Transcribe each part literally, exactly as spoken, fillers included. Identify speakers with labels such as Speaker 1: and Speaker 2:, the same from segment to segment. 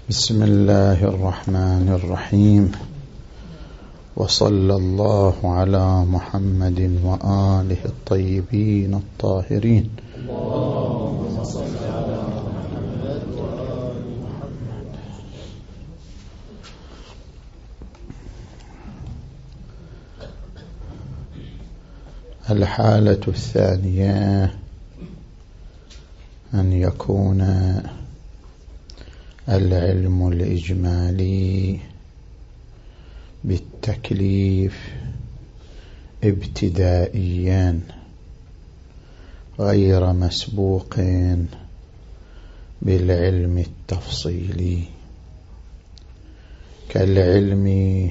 Speaker 1: بسم الله الرحمن الرحيم، وصلى الله على محمد وآله الطيبين الطاهرين. اللهم صل على محمد وآل محمد. الحالة الثانية أن يكون العلم الإجمالي بالتكليف ابتدائيا غير مسبوق بالعلم التفصيلي، كالعلم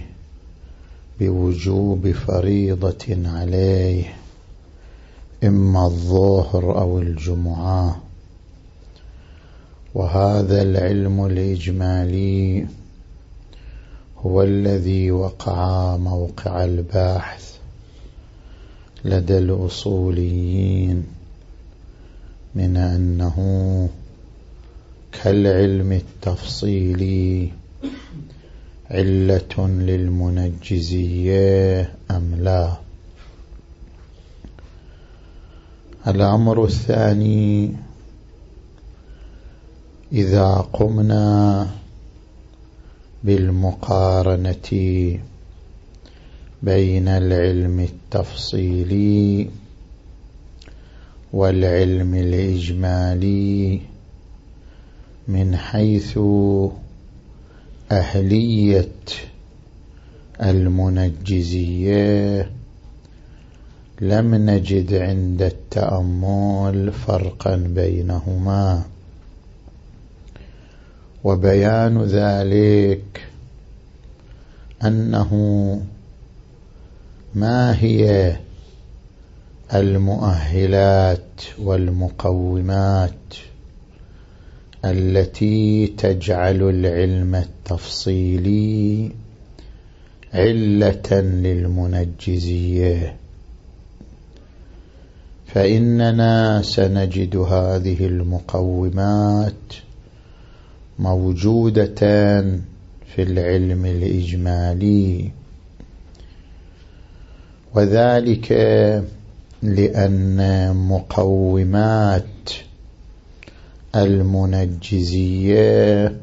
Speaker 1: بوجوب فريضة عليه إما الظهر أو الجمعة. وهذا العلم الإجمالي هو الذي وقع موقع البحث لدى الأصوليين من أنه كالعلم التفصيلي علة للمنجزية أم لا. الأمر الثاني، إذا قمنا بالمقارنة بين العلم التفصيلي والعلم الإجمالي من حيث أهلية المنجزية، لم نجد عند التأمل فرقا بينهما، وبيان ذلك أنه ما هي المؤهلات والمقومات التي تجعل العلم التفصيلي علة للمنجزية، فإننا سنجد هذه المقومات موجودة في العلم الإجمالي، وذلك لأن مقومات المنجزية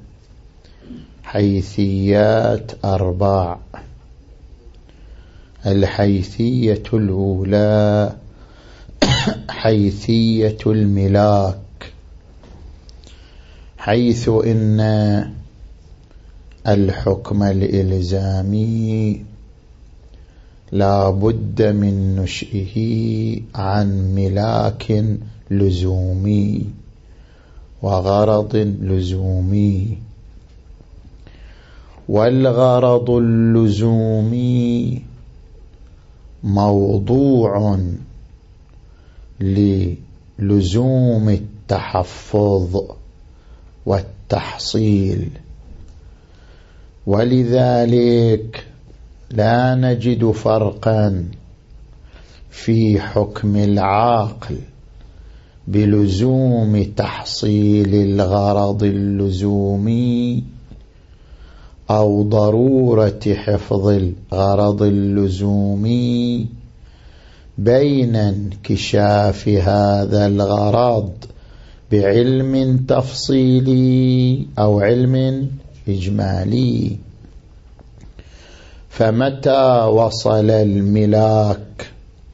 Speaker 1: حيثيات أربع. الحيثية الأولى حيثية الملاك، حيث إن الحكم الإلزامي لا بد من نشئه عن ملاك لزومي وغرض لزومي، والغرض اللزومي موضوع للزوم التحفظ والتحصيل، ولذلك لا نجد فرقا في حكم العاقل بلزوم تحصيل الغرض اللزومي أو ضرورة حفظ الغرض اللزومي بين انكشاف هذا الغرض بعلم تفصيلي أو علم إجمالي. فمتى وصل الملاك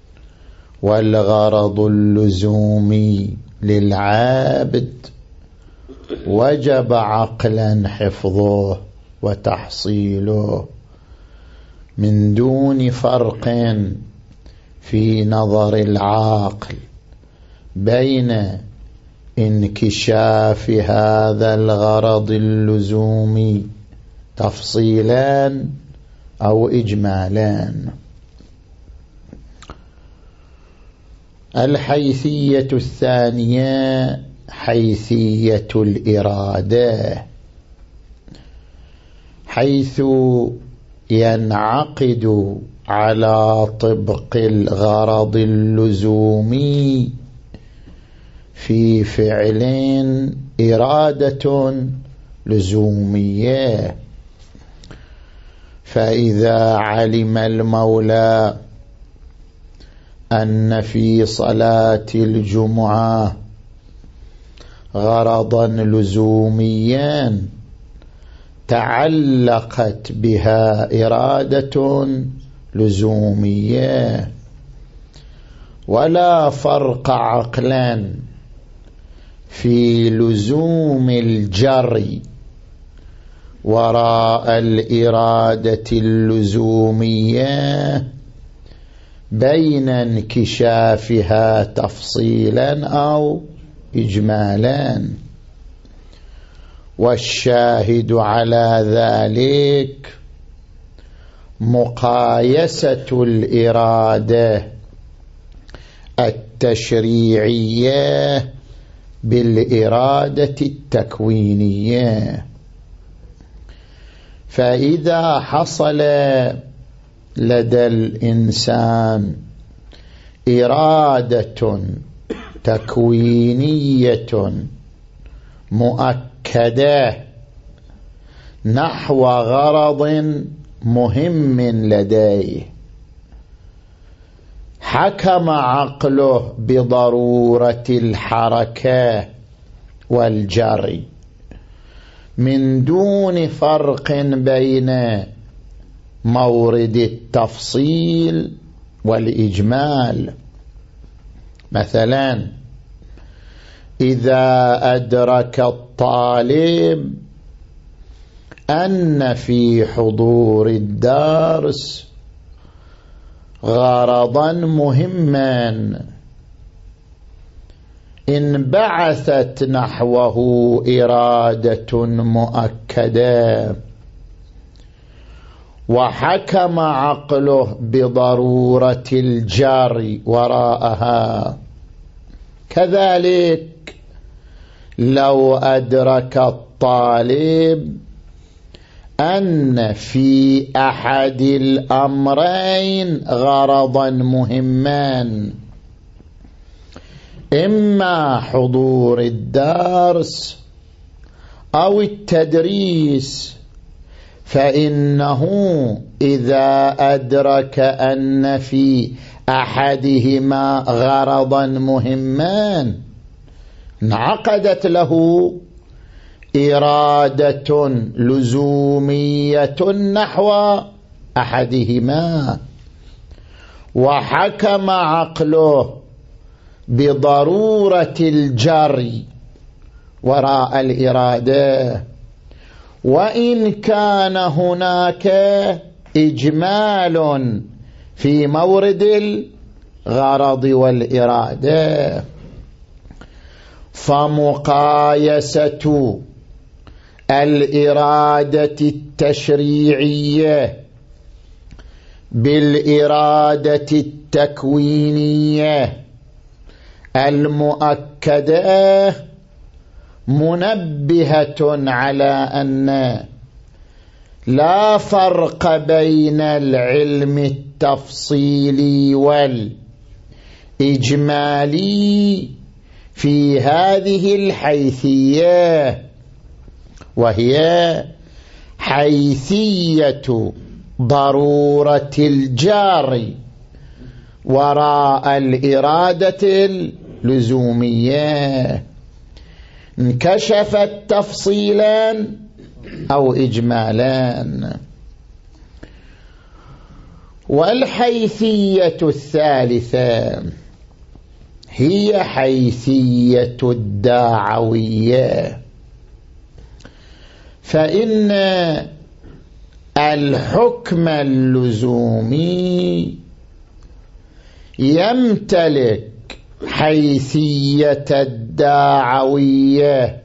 Speaker 1: والغرض اللزومي للعابد وجب عقلا حفظه وتحصيله من دون فرق في نظر العاقل بين انكشاف هذا الغرض اللزومي تفصيلان أو إجمالان. الحيثية الثانية حيثية الإرادة، حيث ينعقد على طبق الغرض اللزومي في فعل إرادة لزومية. فإذا علم المولى أن في صلاة الجمعة غرضا لزوميا تعلقت بها إرادة لزومية، ولا فرق عقلا في لزوم الجري وراء الإرادة اللزومية بين انكشافها تفصيلا أو إجمالا. والشاهد على ذلك مقايسة الإرادة التشريعية بالإرادة التكوينية. فإذا حصل لدى الإنسان إرادة تكوينية مؤكدة نحو غرض مهم لديه، حكم عقله بضرورة الحركة والجري من دون فرق بين مورد التفصيل والإجمال. مثلا إذا أدرك الطالب أن في حضور الدرس غرضا مهما انبعثت نحوه إرادة مؤكدة وحكم عقله بضرورة الجري وراءها. كذلك لو أدرك الطالب أن في أحد الأمرين غرضا مهما، إما حضور الدرس أو التدريس، فإنه إذا أدرك أن في أحدهما غرضا مهما انعقدت له إرادة لزومية نحو أحدهما، وحكم عقله بضرورة الجري وراء الإرادة، وإن كان هناك إجمال في مورد الغرض والإرادة. فمقايسة الإرادة التشريعية بالإرادة التكوينية المؤكدة منبهة على أن لا فرق بين العلم التفصيلي والإجمالي في هذه الحيثية، وهي حيثية ضرورة الجار وراء الإرادة اللزومية، انكشفت تفصيلا أو إجمالا. والحيثية الثالثة هي حيثية الداعوية، فإن الحكم اللزومي يمتلك حيثية الداعوية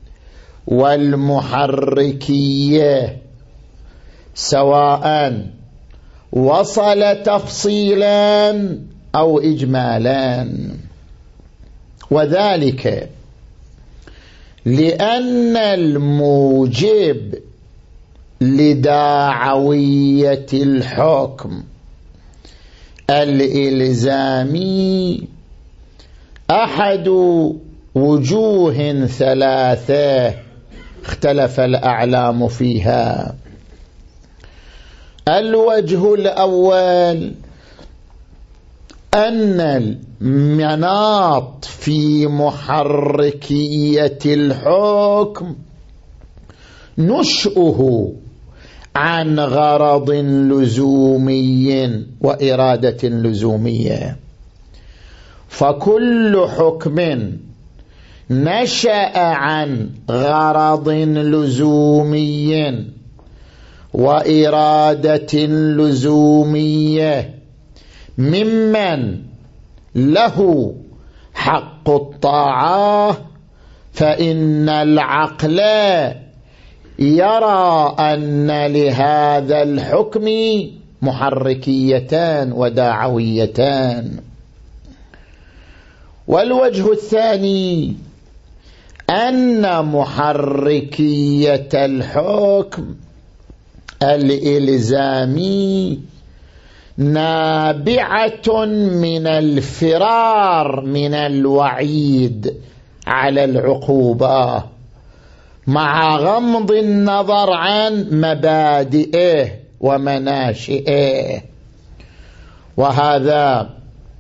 Speaker 1: والمحركية، سواء وصل تفصيلا أو إجمالا. وذلك لأن الموجب لداعوية الحكم الإلزامي أحد وجوه ثلاثة اختلف الأعلام فيها. الوجه الأول أن المناط في محركية الحكم نشأه عن غرض لزومي وإرادة لزومية، فكل حكم نشأ عن غرض لزومي وإرادة لزومية ممن له حق الطاعة، فإن العقل يرى أن لهذا الحكم محركيتان وداعويتان. والوجه الثاني أن محركية الحكم الإلزامي نابعة من الفرار من الوعيد على العقوبة مع غمض النظر عن مبادئه ومناشئه، وهذا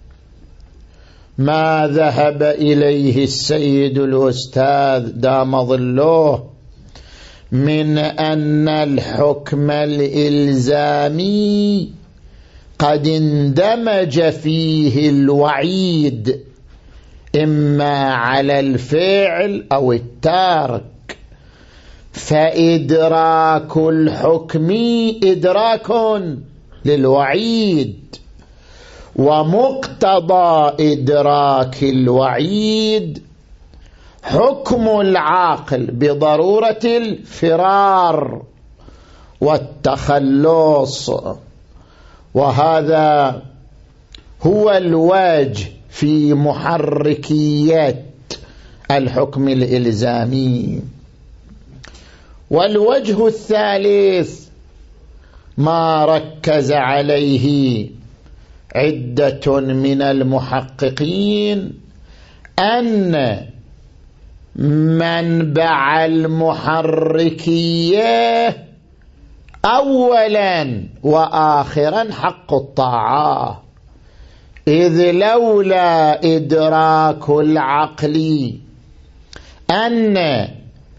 Speaker 1: ما ذهب إليه السيد الأستاذ دام ظله من أن الحكم الإلزامي قد اندمج فيه الوعيد إما على الفعل أو الترك، فإدراك الحكم إدراك للوعيد، ومقتضى إدراك الوعيد حكم العاقل بضرورة الفرار والتخلص. وهذا هو الوجه في محركية الحكم الإلزامي. والوجه الثالث ما ركز عليه عدة من المحققين، أن منبع المحركية أولا وآخرا حق الطاعة، إذ لولا إدراك العقل أن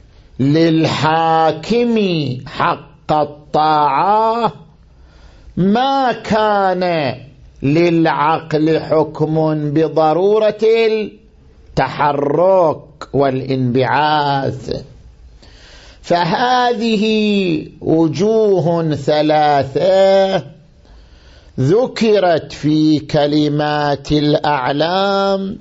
Speaker 1: للحاكم حق الطاعة ما كان للعقل حكم بضرورة التحرك والانبعاث. فهذه وجوه ثلاثة ذكرت في كلمات الأعلام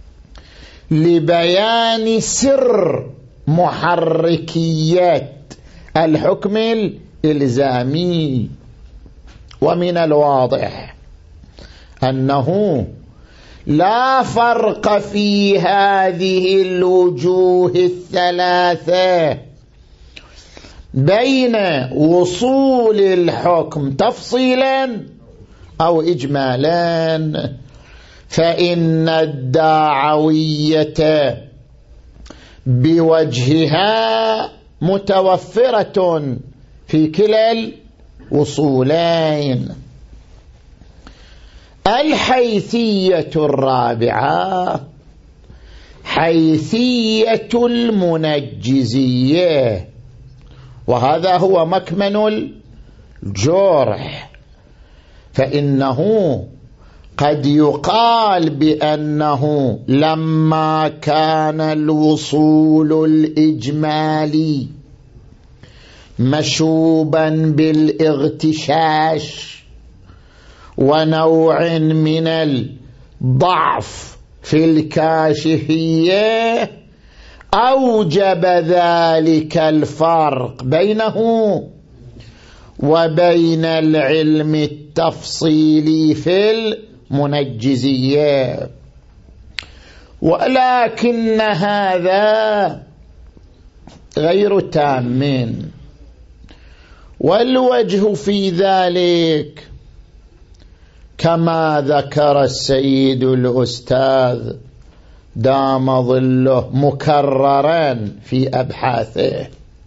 Speaker 1: لبيان سر محركية الحكم الإلزامي. ومن الواضح أنه لا فرق في هذه الوجوه الثلاثة بين وصول الحكم تفصيلا أو إجمالا، فإن الداعوية بوجهها متوفرة في كلا الوصولين. الحيثية الرابعة حيثية المنجزية، وهذا هو مكمن الجرح، فإنه قد يقال بأنه لما كان الوصول الإجمالي مشوبا بالاغتشاش ونوع من الضعف في الكاشفية، أوجب ذلك الفرق بينه وبين العلم التفصيلي في المنجزية، ولكن هذا غير تام. والوجه في ذلك كما ذكر السيد الأستاذ دام ظله مكررا في أبحاثه،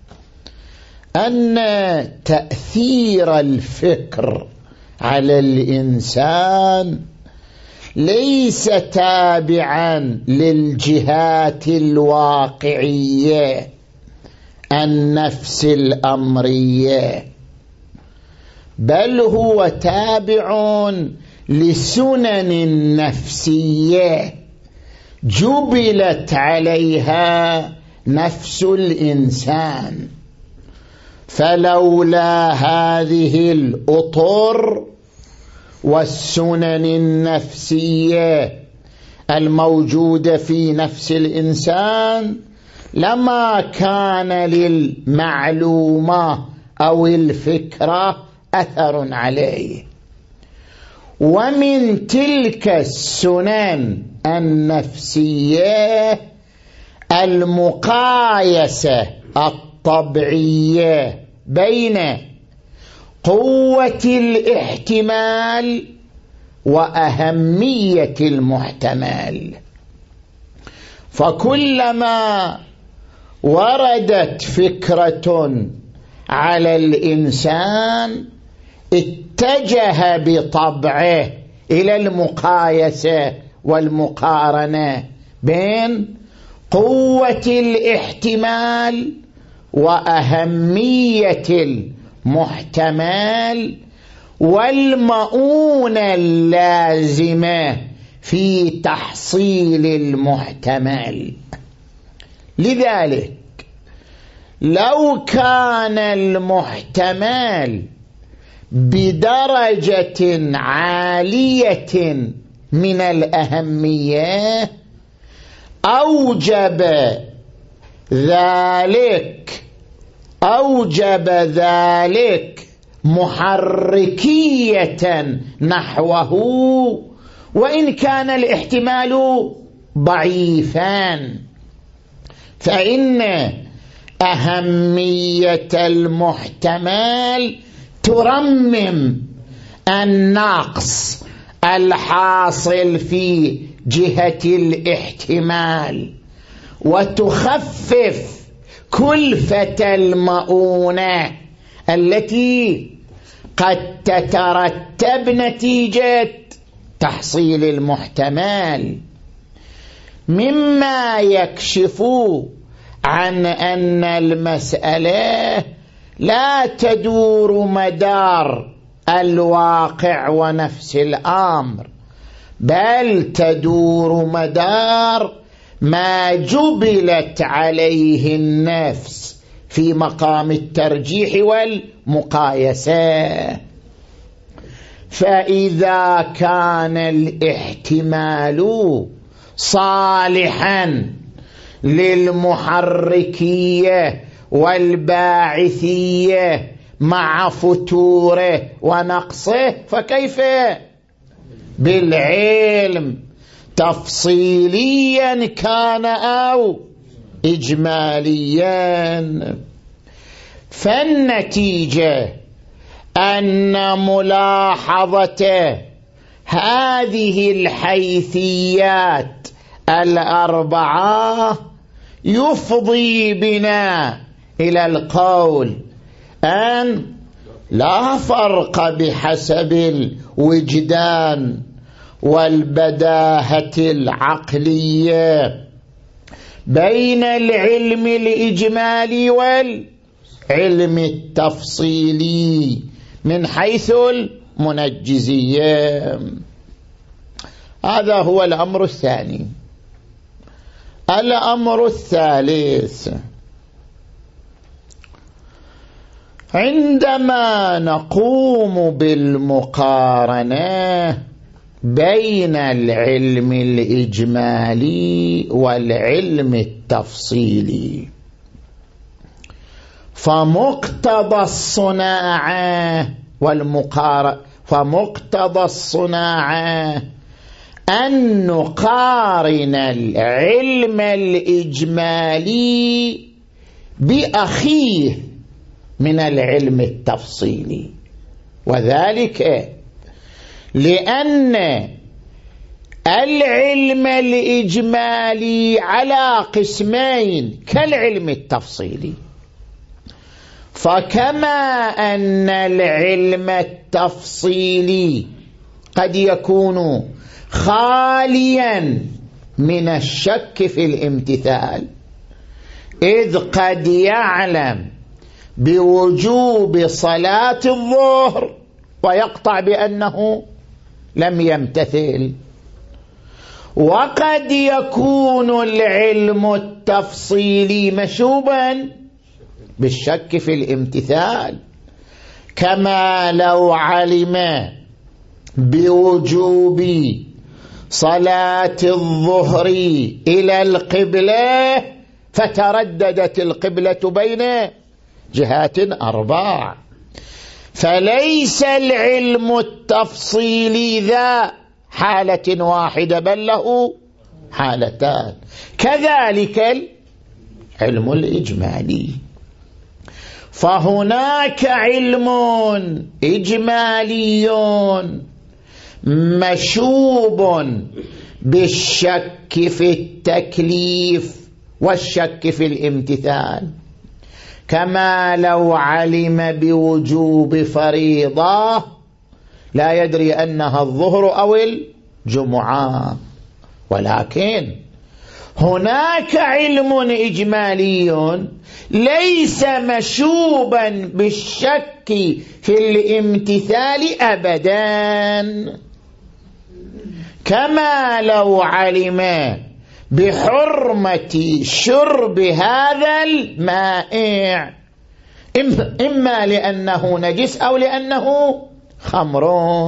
Speaker 1: أن تأثير الفكر على الإنسان ليس تابعا للجهات الواقعية النفس الأمرية، بل هو تابع لسنن نفسية جبلت عليها نفس الإنسان. فلولا هذه الأطر والسنن النفسية الموجودة في نفس الإنسان لما كان للمعلومة أو الفكرة أثر عليه. ومن تلك السنن النفسية المقايسة الطبيعية بين قوة الاحتمال وأهمية المحتمل. فكلما وردت فكرة على الإنسان اتجه بطبعه إلى المقايسة والمقارنة بين قوة الاحتمال وأهمية المحتمل والمؤونة اللازمة في تحصيل المحتمل. لذلك لو كان المحتمل بدرجة عالية من الأهمية أوجب ذلك أوجب ذلك محركية نحوه، وإن كان الاحتمال ضعيفا، فإن أهمية المحتمل ترمم النقص الحاصل في جهة الاحتمال وتخفف كلفة المؤونة التي قد تترتب نتيجة تحصيل المحتمل، مما يكشف عن أن المسألة لا تدور مدار الواقع ونفس الأمر، بل تدور مدار ما جبلت عليه النفس في مقام الترجيح والمقايسة. فإذا كان الاحتمال صالحا للمحركية والباعثية مع فتوره ونقصه، فكيف بالعلم تفصيليا كان أو إجماليا؟ فالنتيجة أن ملاحظة هذه الحيثيات الأربعة يفضي بنا إلى القول أن لا فرق بحسب الوجدان والبداهة العقلية بين العلم الإجمالي والعلم التفصيلي من حيث المنجزية. هذا هو الأمر الثاني. الأمر الثالث، عندما نقوم بالمقارنة بين العلم الإجمالي والعلم التفصيلي، فمقتضى الصناعة والمقارنة فمقتضى الصناعة أن نقارن العلم الإجمالي بأخيه من العلم التفصيلي، وذلك لأن العلم الإجمالي على قسمين كالعلم التفصيلي. فكما أن العلم التفصيلي قد يكون خاليا من الشك في الامتثال، إذ قد يعلم بوجوب صلاة الظهر ويقطع بأنه لم يمتثل، وقد يكون العلم التفصيلي مشوبا بالشك في الامتثال، كما لو علم بوجوب صلاة الظهر إلى القبلة فترددت القبلة بين جهات أربع، فليس العلم التفصيلي ذا حالة واحدة بل له حالتان. كذلك العلم الإجمالي، فهناك علم إجمالي مشوب بالشك في التكليف والشك في الامتثال، كما لو علم بوجوب فريضة لا يدري أنها الظهر أو الجمعة. ولكن هناك علم إجمالي ليس مشوبا بالشك في الامتثال أبدا، كما لو علم بحرمة شرب هذا المائع إما لأنه نجس أو لأنه خمر.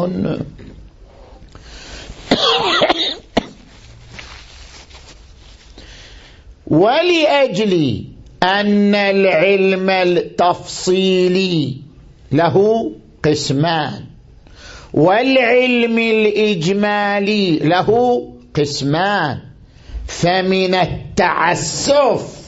Speaker 1: ولأجل أن العلم التفصيلي له قسمان والعلم الإجمالي له قسمان، فمن التعسف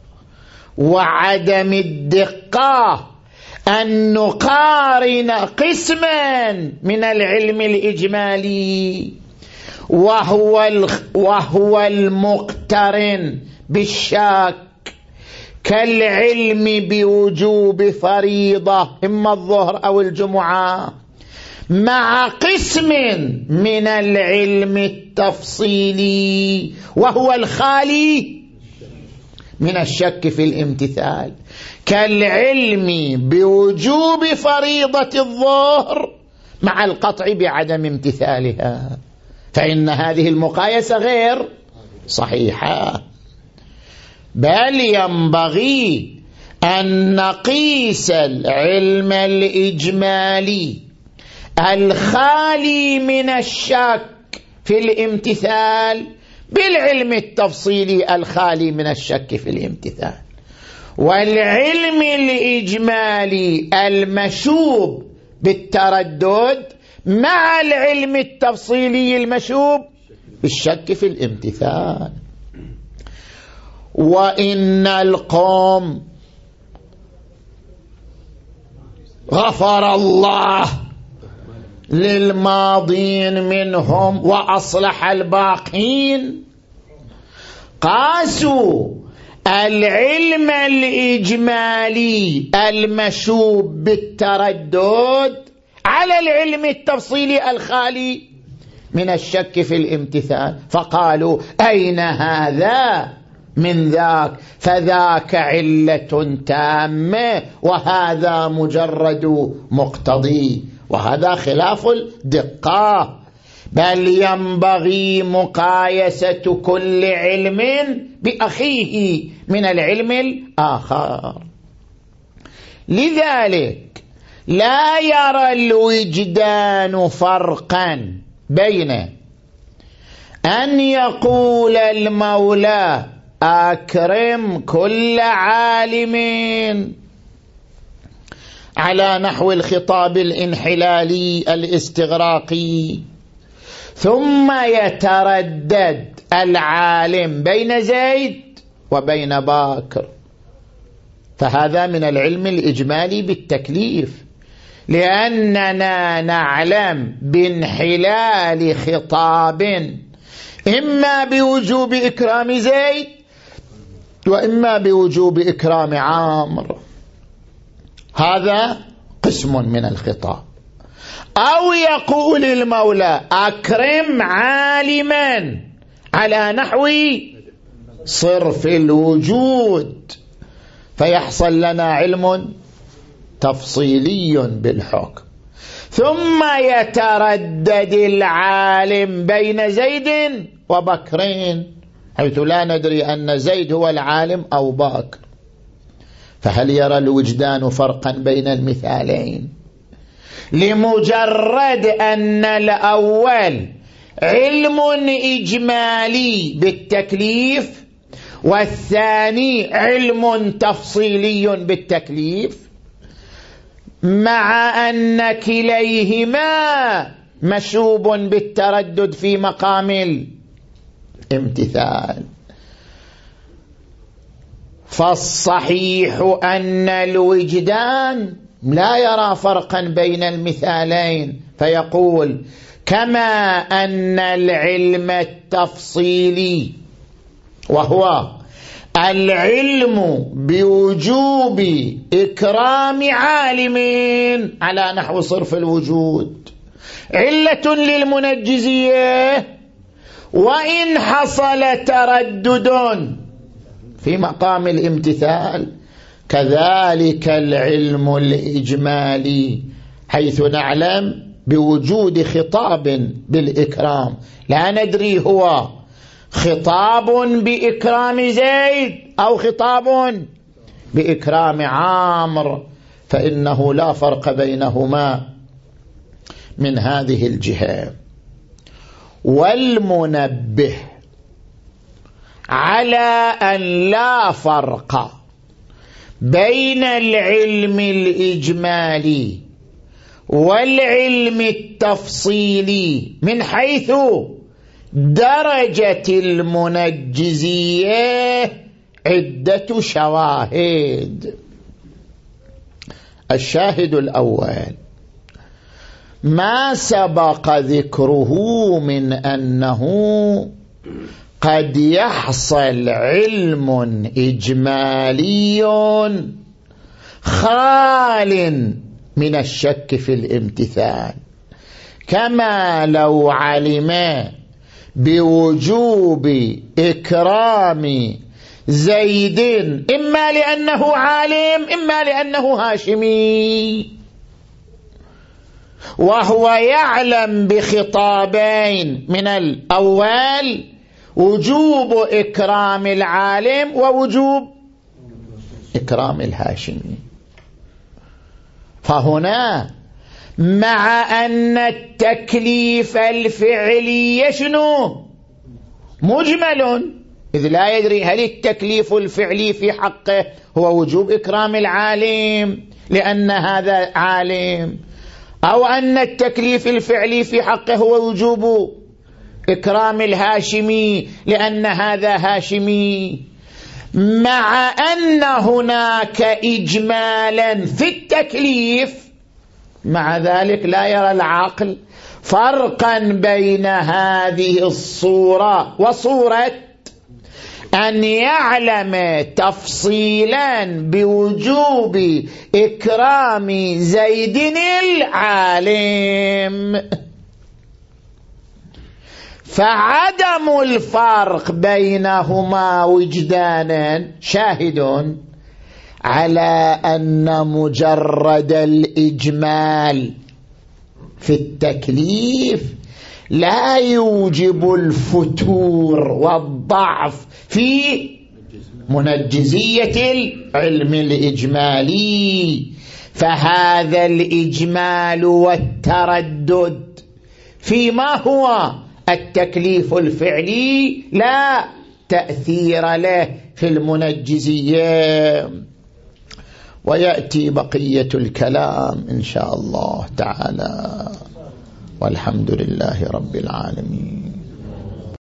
Speaker 1: وعدم الدقة أن نقارن قسما من العلم الإجمالي وهو وهو المقترن بالشك، كالعلم بوجوب فريضة إما الظهر أو الجمعة، مع قسم من العلم التفصيلي وهو الخالي من الشك في الامتثال، كالعلم بوجوب فريضة الظهر مع القطع بعدم امتثالها، فإن هذه المقايسة غير صحيحة، بل ينبغي أن نقيس العلم الإجمالي الخالي من الشك في الامتثال بالعلم التفصيلي الخالي من الشك في الامتثال، والعلم الإجمالي المشوب بالتردد مع العلم التفصيلي المشوب بالشك في الامتثال. وإن القوم غفر الله للماضين منهم وأصلح الباقين قاسوا العلم الإجمالي المشوب بالتردد على العلم التفصيلي الخالي من الشك في الامتثال، فقالوا أين هذا من ذاك، فذاك علة تامة وهذا مجرد مقتضي، وهذا خلاف الدقة، بل ينبغي مقايسة كل علم بأخيه من العلم الآخر. لذلك لا يرى الوجدان فرقا بين أن يقول المولى أكرم كل عالم على نحو الخطاب الانحلالي الاستغراقي، ثم يتردد العالم بين زيد وبين باكر، فهذا من العلم الإجمالي بالتكليف، لأننا نعلم بانحلال خطاب إما بوجوب إكرام زيد وإما بوجوب إكرام عامر. هذا قسم من الخطاب. أو يقول المولى أكرم عالما على نحو صرف الوجود، فيحصل لنا علم تفصيلي بالحكم. ثم يتردد العالم بين زيد وبكرين، حيث لا ندري أن زيد هو العالم أو بكر، فهل يرى الوجدان فرقا بين المثالين؟ لمجرد أن الأول علم إجمالي بالتكليف والثاني علم تفصيلي بالتكليف، مع أن كليهما مشوب بالتردد في مقام الامتثال. فالصحيح أن الوجدان لا يرى فرقا بين المثالين، فيقول كما أن العلم التفصيلي وهو العلم بوجوب إكرام عالم على نحو صرف الوجود علة للمنجزية، وإن حصل تردد في مقام الامتثال كذلك العلم الإجمالي، حيث نعلم بوجود خطاب بالإكرام لا ندري هو خطاب بإكرام زيد أو خطاب بإكرام عامر، فإنه لا فرق بينهما من هذه الجهة. والمنبه على أن لا فرق بين العلم الإجمالي والعلم التفصيلي من حيث درجة المنجزية عدة شواهد. الشاهد الأول ما سبق ذكره من أنه قد يحصل علم إجمالي خال من الشك في الامتثال، كما لو علم بوجوب إكرام زيد إما لأنه عالم إما لأنه هاشمي، وهو يعلم بخطابين من الأول وجوب إكرام العالم ووجوب إكرام الهاشمي. فهنا مع أن التكليف الفعلي شنو مجمل، إذ لا يدري هل التكليف الفعلي في حقه هو وجوب إكرام العالم لأن هذا عالم، أو أن التكليف الفعلي في حقه هو وجوب إكرام الهاشمي لأن هذا هاشمي، مع أن هناك إجمالا في التكليف، مع ذلك لا يرى العقل فرقا بين هذه الصورة وصورة أن يعلم تفصيلا بوجوب إكرام زيد العالم. فعدم الفرق بينهما وجدانا شاهد على أن مجرد الإجمال في التكليف لا يوجب الفتور والضعف في منجزية العلم الإجمالي، فهذا الإجمال والتردد فيما هو التكليف الفعلي لا تأثير له في المنجزية. ويأتي بقية الكلام إن شاء الله تعالى، والحمد لله رب العالمين.